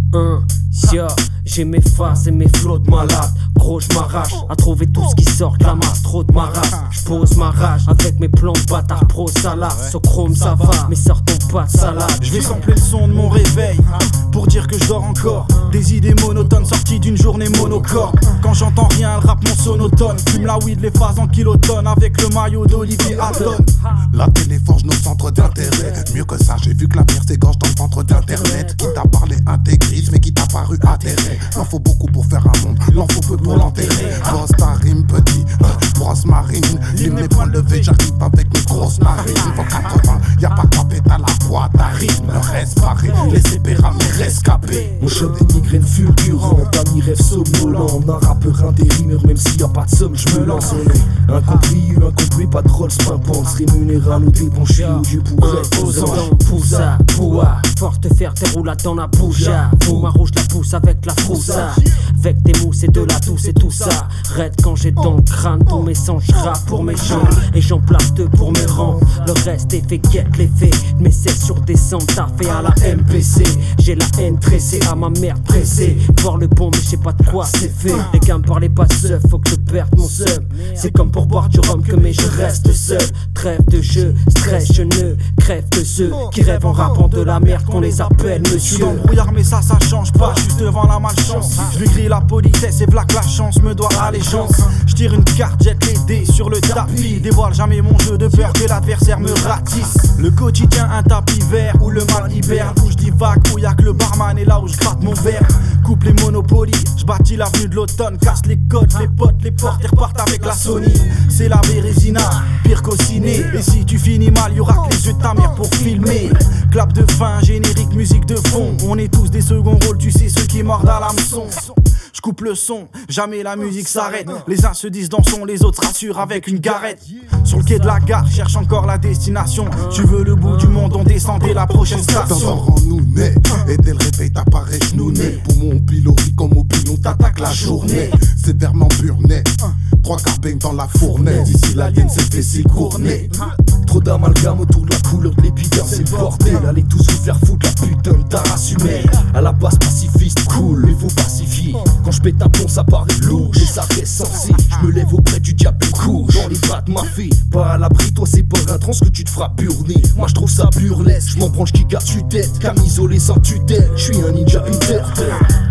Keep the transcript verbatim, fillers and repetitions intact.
Un, yeah, j'ai mes phases et mes flots de malade. Gros j'm'arrache à trouver tout ce qui sort de la masse. Trop de ma race, j'pose ma rage avec mes plans de bâtard pro salade. Sur chrome ça va, mais sortons pas de salade. Je vais sampler le son de mon réveil pour dire que je dors encore. Des idées monotones sorties d'une journée monocorde. Quand j'entends rien, le rap mon sonotone. Fume la weed, les phases en kilotonnes avec le maillot d'Olivier Hatton. La télé forge nos centres d'intérêt. Mieux que ça, j'ai vu que la pierre s'égorge dans le ventre d'internet. Qui t'a parlé intégrisme mais qui t'a paru atterré. L'en faut beaucoup pour faire un monde, l'en faut peu pour l'enterrer. Bosse ta rime petit, euh, brosse marine. Lime mes points levés, j'arrive avec mes grosses marines. Faut quatre-vingts, y'a pas quoi péter à la boîte à rythme. Reste paré, laissez péra mais rescapé. On chope des migraines fulgurantes, amis rêve somnolent. Un rappeur intérimaire, même s'il y a pas de somme, je me lance. On est incompris, incompris, pas de Rolls pimpante. Se rémunérer à nos dépens, je suis au Dieu pour être aux anges. Poussa, poua, fort te faire tes roulades dans la bouja. Vous ma rouge la pousse avec la froussa. Avec des mousses et de la douce et tout ça. Raide quand j'ai dans le crâne, tous mes sangs j'rappe pour mes gens. Et j'en place deux pour mes rangs. Le reste est fait, guette les faits. Mais c'est sur des cents, t'as fait à la M P C. J'ai la haine tressée à ma mère pressée. Voir le bon mais je sais pas de quoi c'est fait. Les gars me parlaient pas de seuf, faut que je perde mon seum. C'est comme pour boire du rhum que mais je reste seul. Trêve de jeu, stress, je ne crève que ceux qui rêvent en rappant de la merde qu'on les appelle Je suis monsieur. dans le brouillard mais ça ça change pas. Juste devant la malchance. Je lui crie la politesse et v'là que la chance me doit allégeance. Je tire une carte, jette les dés sur le tapis. Dévoile jamais mon jeu de peur que l'adversaire me ratisse. Le quotidien un tapis vert où le mal hiberne. Où je divague, où y'a que le barman et là où je gratte mon verre. Coupe les monopolies, je bâtis l'avenue de l'automne. Casse les codes, les potes, les portes et repartent avec la Sony. C'est la Bérésina, pire qu'au ciné. Et si tu finis mal, y'aura que les yeux de ta mère pour filmer. Clap de fin, générique, musique de fond. On est tous des seconds rôles, tu sais ceux qui mordent à l'hameçon. Je coupe le son, jamais la musique s'arrête. Les uns se disent dansons, les autres rassurent avec une garette. Sur le quai de la gare, cherche encore la destination. Tu veux le bout du monde, on descend dès la prochaine station. Dans nous naît, et dès le réveil t'apparais genouné. Poumon pilori comme au pilon, t'attaques la journée. Sévèrement burné, trois quarts baigne dans la fournaise. Ici l'alien s'est fait s'écourner. Trop d'amalgame autour de la couleur de l'épiderme, c'est le bordel. Allez tous vous faire foutre la putain de ta race humaine. À la base pacifiste, cool, mais faut pacifier. Quand je pète un plomb ça paraît lourd, et ça reste censé. Je me lève auprès du diable et cours dans les bras de ma fée. Pas à l'abri, toi c'est pas un trans que tu te feras burner. Moi je trouve ça burlesque, je m'en branche qui garde tu tête. Camisole sans tutelle, je suis un ninja, une terre.